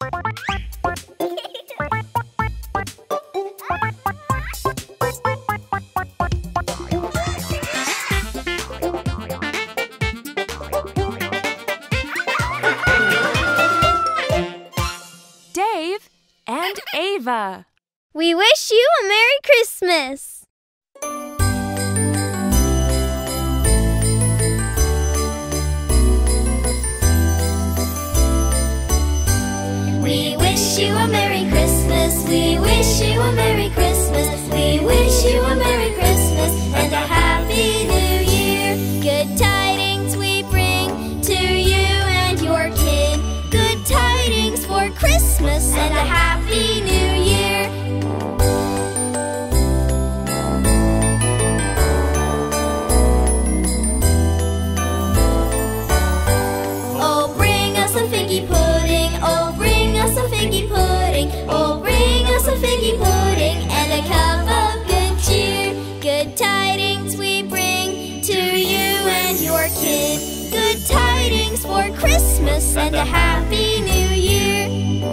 Dave and Ava. We wish you a Merry Christmas! We wish you a Merry Christmas. We wish you a Merry Christmas. We wish you a Merry Christmas and a Happy New Year. Good tidings we bring to you and your kin. Good tidings for Christmas and a Happy New Year. Oh, bring us a figgy pudding. Oh, bring us a figgy pudding. Oh, bring us a figgy pudding and a cup of good cheer. Good tidings we bring to you and your kin. Good tidings for Christmas and a Happy New Year.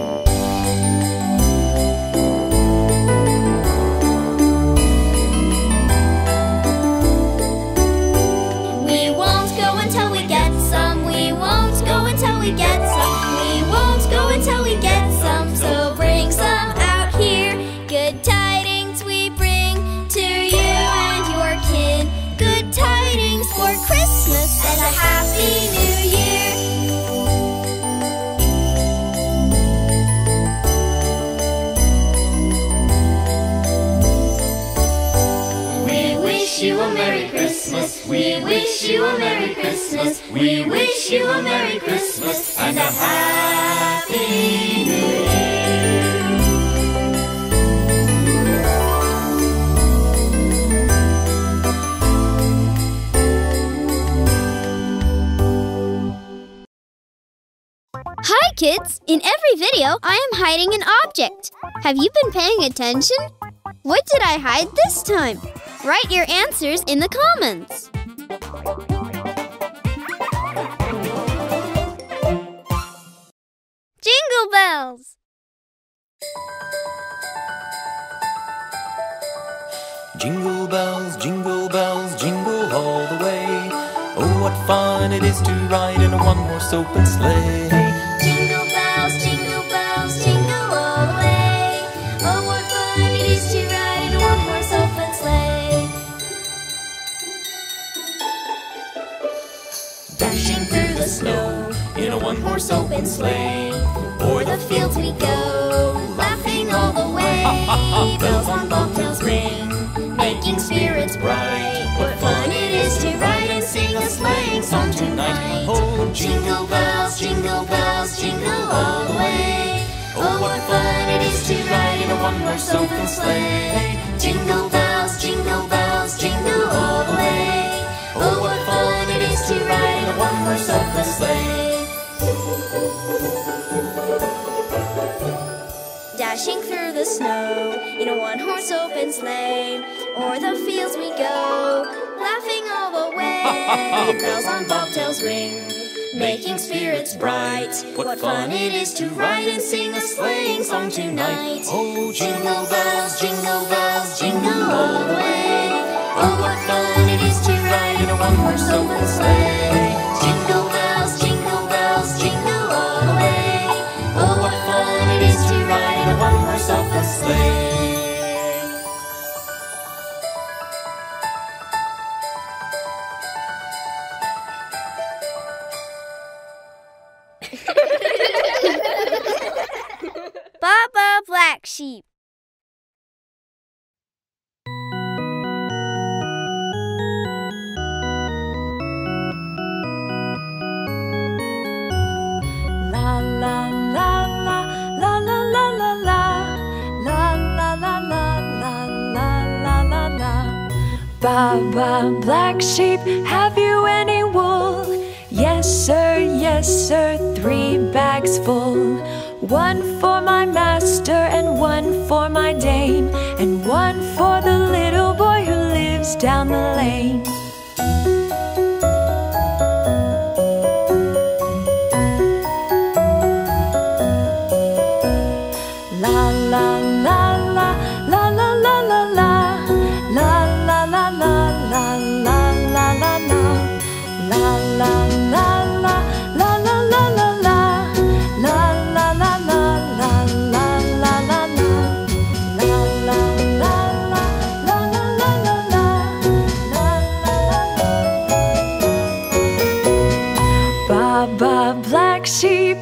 We won't go until we get some. We won't go until we get some. We won't go until we get some. So bring some out here. Good tidings we bring to you and your kin. Good tidings for Christmas and a Happy New Year. We wish you a Merry Christmas. We wish you a Merry Christmas. We wish you a Merry Christmas and a Happy New Year. Hi kids! In every video, I am hiding an object. Have you been paying attention? What did I hide this time? Write your answers in the comments. Jingle bells! Jingle bells, jingle all the way. Oh, what fun it is to ride in a one-horse open sleigh. Jingle bells, jingle all the way. Oh, what fun it is to ride in a one-horse open sleigh. Dashing through the snow In a one-horse open sleigh. o'er the fields we go, laughing all the way. Bells on bobtails ring, making spirits bright. What fun it is to ride and sing a sleighing song tonight. Oh, Jingle bells, jingle all the way. Oh, what fun it is to ride in a one-horse open sleigh. Jingle bells, jingle all the way. Oh, what fun it is to ride in a one-horse open sleigh. Dashing through the snow in a one-horse open sleigh, o'er the fields we go, laughing all the way. Bells on bobtails ring, making spirits bright. What fun it is to ride and sing a sleighing song tonight. Oh, Jingle bells, jingle all the way. Oh, what fun it is to ride in a one-horse open sleigh. Jingle bells, jingle all the way. Oh, what fun it is to ride in a one-horse open sleigh. Baba Black Sheep. La la la la la la la la la la la la la la la la la. Baba Black Sheep, have you any wool? Yes sir, 3 bags full. 1 for my master and 1 for my dame, and 1 for the little boy who lives down the lane.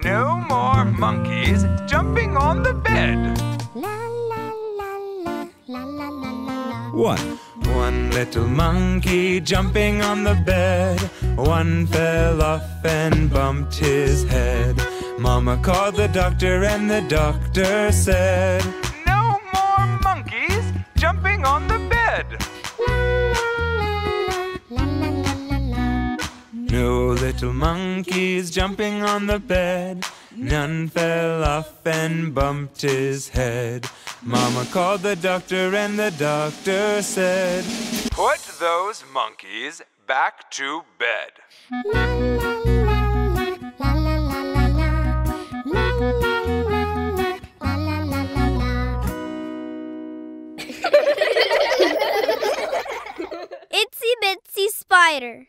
No more monkeys jumping on the bed. One little monkey jumping on the bed. One fell off and bumped his head. Mama called the doctor and the doctor said, no more monkeys jumping on the bed. No little monkeys jumping on the bed. None fell off and bumped his head. Mama called the doctor and the doctor said, put those monkeys back to bed. Itsy Bitsy Spider.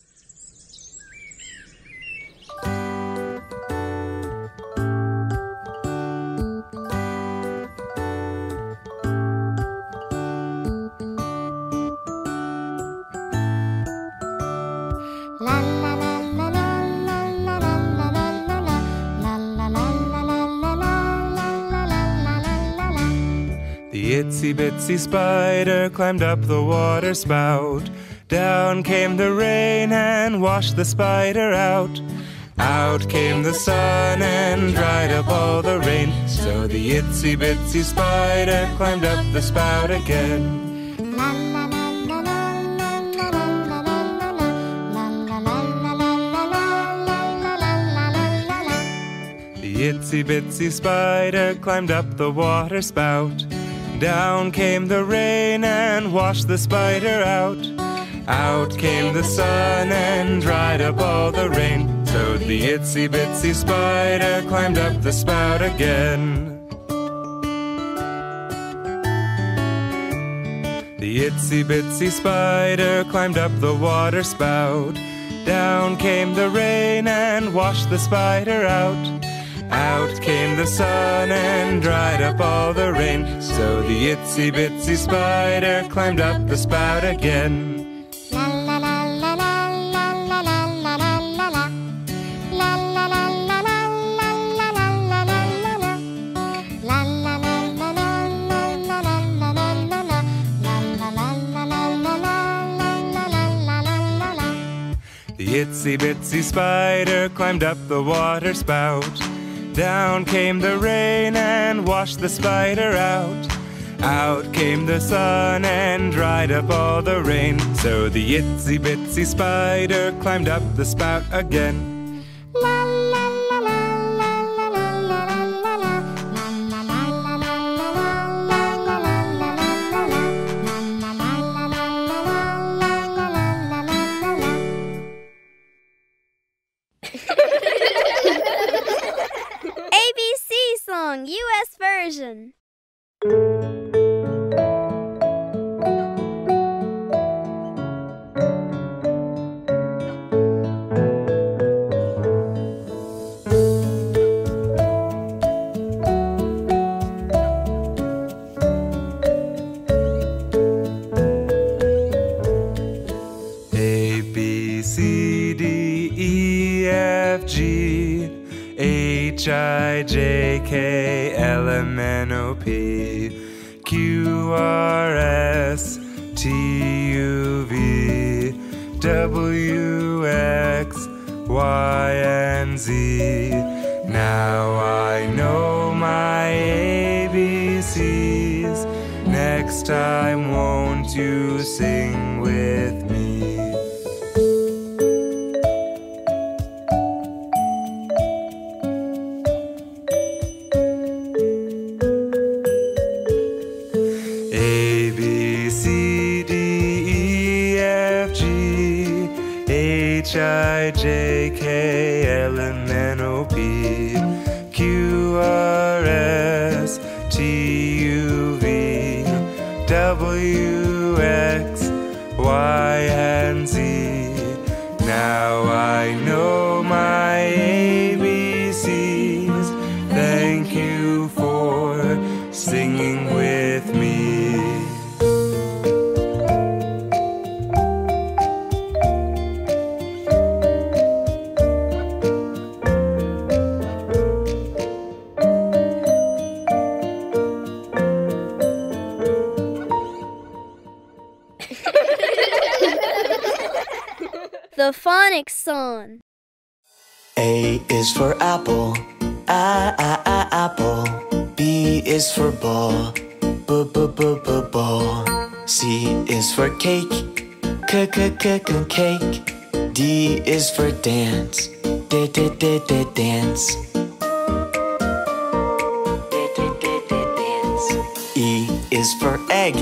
The itsy bitsy spider climbed up the water spout. Down came the rain and washed the spider out. Out came the sun and dried up all the rain. So the itsy bitsy spider climbed up the spout again. The itsy bitsy spider climbed up the water spout. Down came the rain and washed the spider out. Out came the sun and dried up all the rain. So the itsy bitsy spider climbed up the spout again. The itsy bitsy spider climbed up the water spout. Down came the rain and washed the spider out. Out came the sun and dried up all the rain. So the itsy bitsy spider climbed up the spout again. The itsy bitsy spider climbed up the water spout. Down came the rain and washed the spider out. Out came the sun and dried up all the rain. So the itsy bitsy spider climbed up the spout again. ABC song, U.S. version. A, B, C, D, E, F, G, H, I, J, K, L, M, N, O, P, Q, R, S, T, U, V, W, X, Y, and Z. Now I know my ABCs. Next time, won't you sing with me? A, B, C, D, E, F, G, H, I, J, K, L, M, N, O, P, Q, R, S, T, U, V, W, X, Y, and Z. Now I know my ABCs. Thank you for singing with me. the phonics song. A is for apple, apple. B is for ball, ball. C is for cake, cake. D is for dance, dance. E is for egg,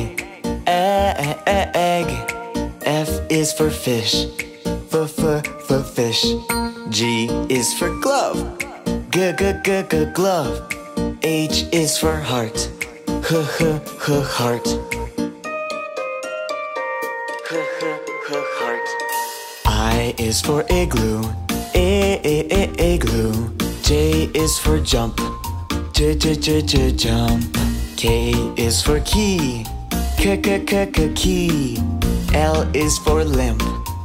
egg. F is for fish, fish. G is for glove, glove. H is for heart, heart. Heart. I is for igloo, igloo. J is for jump, jump. K is for key, key. L is for lamp,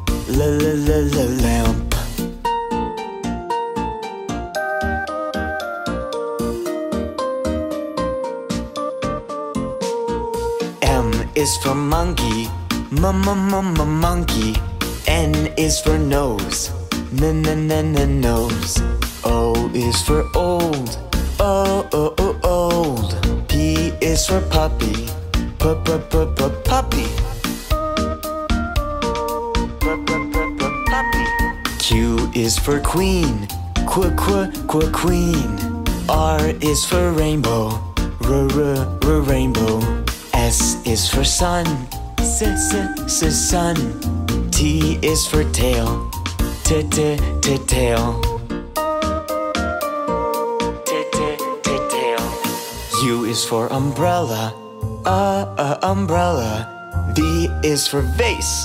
lamp. M is for monkey, monkey. N is for nose, nose. O is for old, old. P is for puppy, puppy. Q is for queen, queen. R is for rainbow, rainbow. S is for sun, sun. T is for tail, tail. U is for umbrella, umbrella. V is for vase,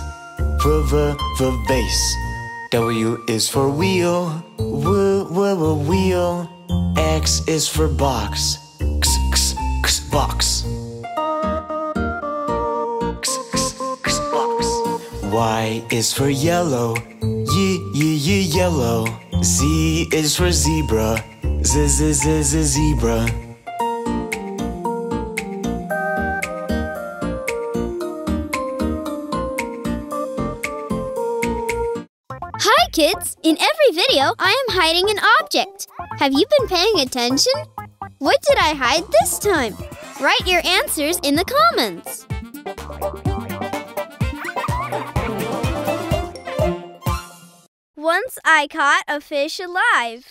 vase. W is for wheel, wheel. X is for box, box. Y is for yellow, yellow. Z is for zebra, zebra. Hi kids! In every video, I am hiding an object. Have you been paying attention? What did I hide this time? Write your answers in the comments. Once I caught a fish alive.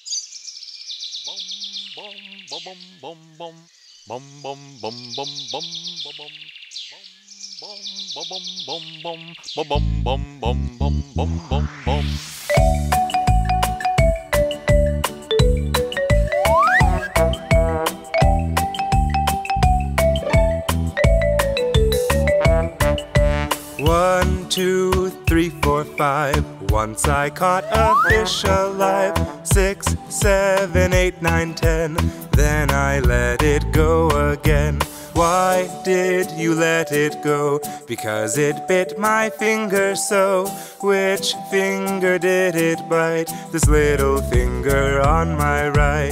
One, two, three, four, five. Once I caught a fish alive. 6, 7, 8, 9, 10. Then I let it go again. Why did you let it go? Because it bit my finger so. Which finger did it bite? This little finger on my right.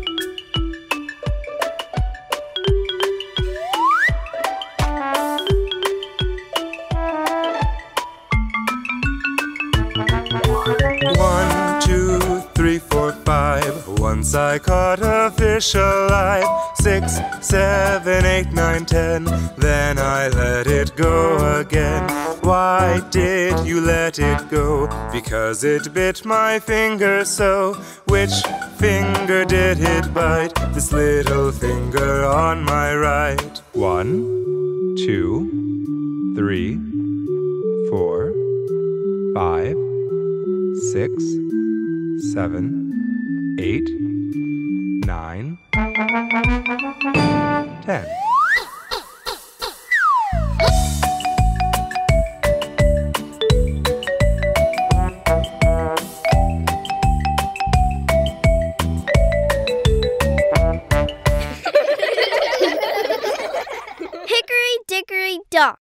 One, two, three, four, five. Once I caught a fish alive. 6, 7, 8, 9, 10. Then I let it go again. Why did you let it go? Because it bit my finger so. Which finger did it bite? This little finger on my right. 1, 2, 3, 4, 5, 6, 7, 8, 9, 10. Hickory dickory dock.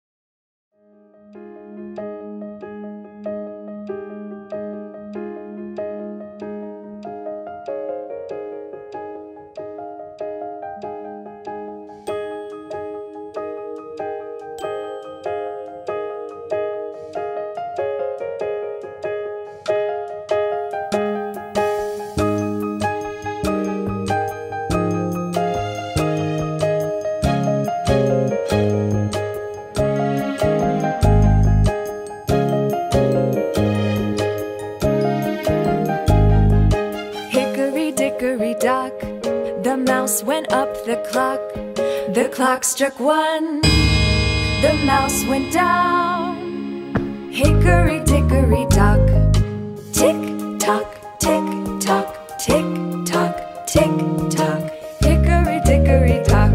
The mouse went up the clock struck 1. The mouse went down. Hickory dickory dock. Tick tock, tick tock, tick tock, tick tock. Hickory dickory dock.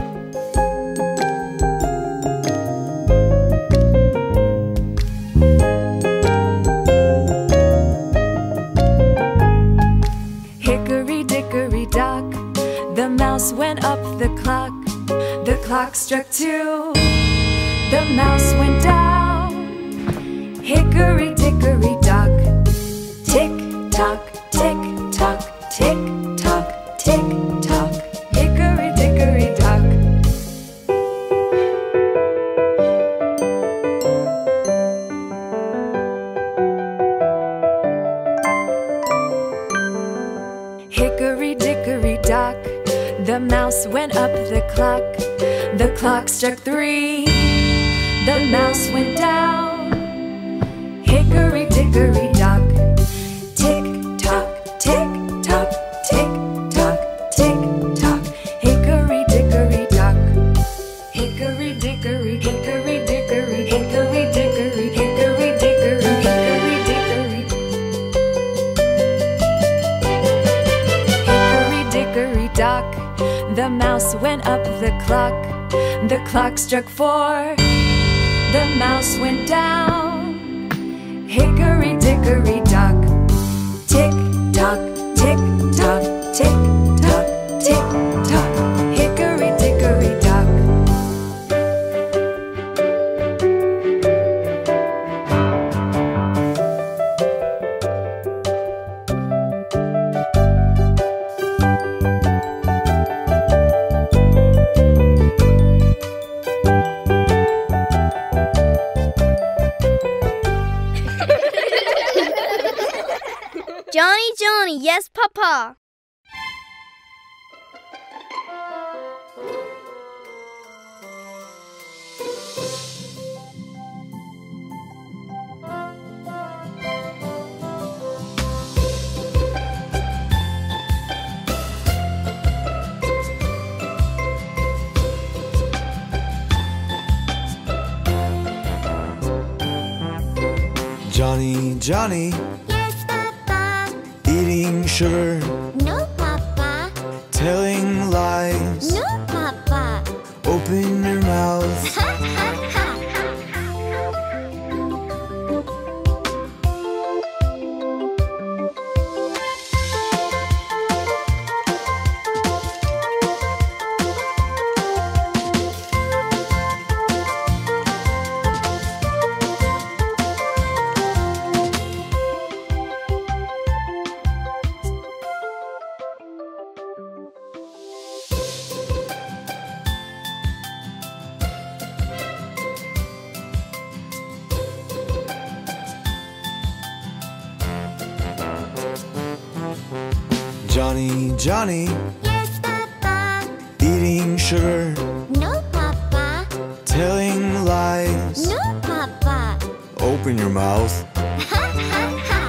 Hickory dickory dock. The mouse went up the clock struck 2. The mouse went down. Hickory dickory dock. Tick tock, tick tock, tick tock, tick tock. Hickory dickory dock. Hickory dickory dock. The mouse went up the clock struck 3. The mouse went down. Hickory dickory dock. Tick tock, tick tock, tick tock, tick tock. Hickory dickory dock. Hickory dickory, hickory dickory, hickory dickory, hickory dickory, hickory dickory. Hickory dickory dock. The mouse went up the clock struck 4. The mouse went down. Hickory dickory dock. Tick tock, tick tock, tick tock, tick tock. Hickory dickory dock. 'Johnny, Johnny, yes, Papa.' Johnny, Johnny, Yes, Papa. eating sugar, No, Papa. telling lies. No, Papa. Open your mouth. Ha, ha, ha. Johnny, Johnny, Yes, Papa. eating sugar, No, Papa. telling lies. No, Papa. Open your mouth. Ha, ha, ha.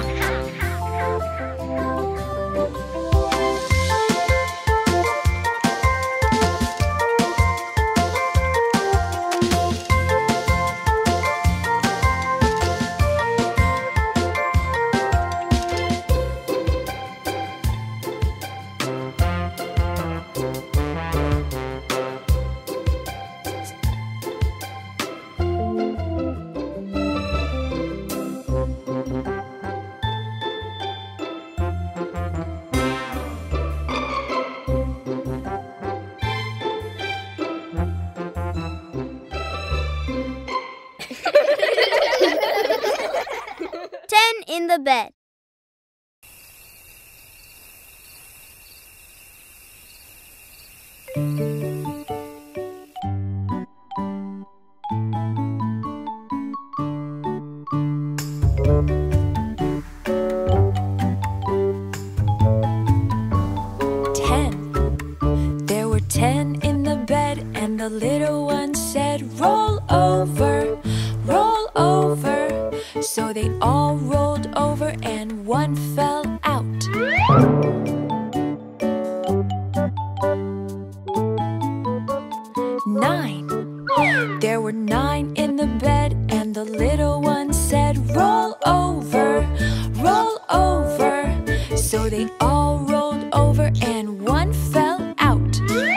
10 in the bed. There were 10 in the bed, and the little one said, "Roll over, roll over." So they all rolled over, and one fell out. and one fell out.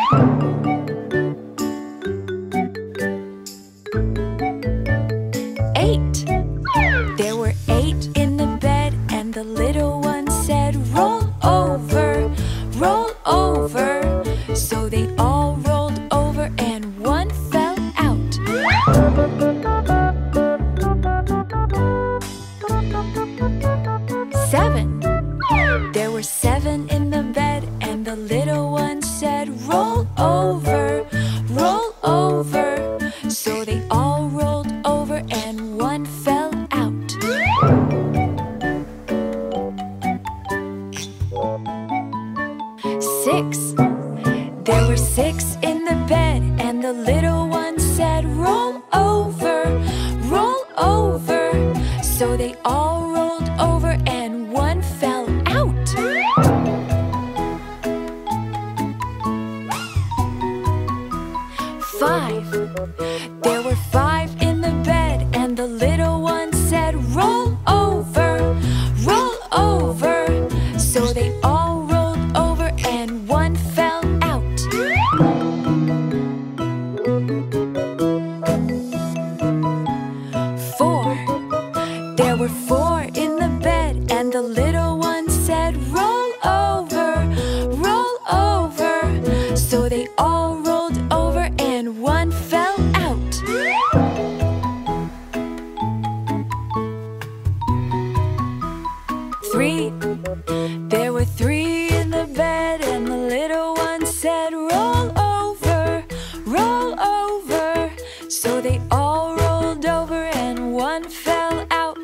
8. There were 8 in the bed, and the little one said, roll over, roll over. So they all rolled over and one fell out. 7. There were 7 in the bed, and the little one said, roll over, roll over. So they all rolled over and one fell out. 6. There were 6 in the bed, and the little one said, roll over, roll over. So they all rolled over and one fell out. 5. There were 5 in the bed, and the little one said, roll over, roll over. So they all rolled over and one fell out. 4. There were 4 in the bed, and the little one said, roll over, roll over. So they all rolled over and one fell out. 3. There were 3 in the bed, and the little one said, roll over, roll over. So they all rolled over and one fell out.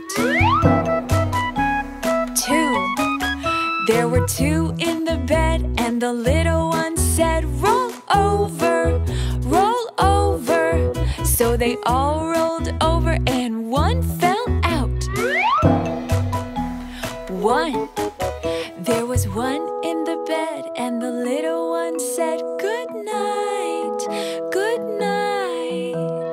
2. There were 2 in the bed, and the little one said, roll over, roll over. So they all rolled over and one fell out. 1. There was 1 in the bed, and the little one said, good night, good night.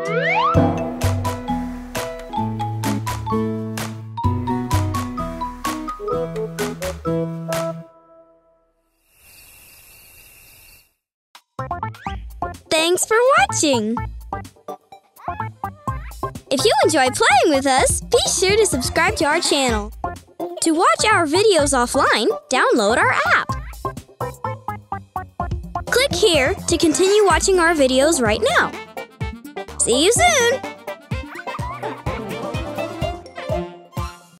Thanks for watching! If you enjoy playing with us, be sure to subscribe to our channel. To watch our videos offline, download our app. Click here to continue watching our videos right now. See you soon!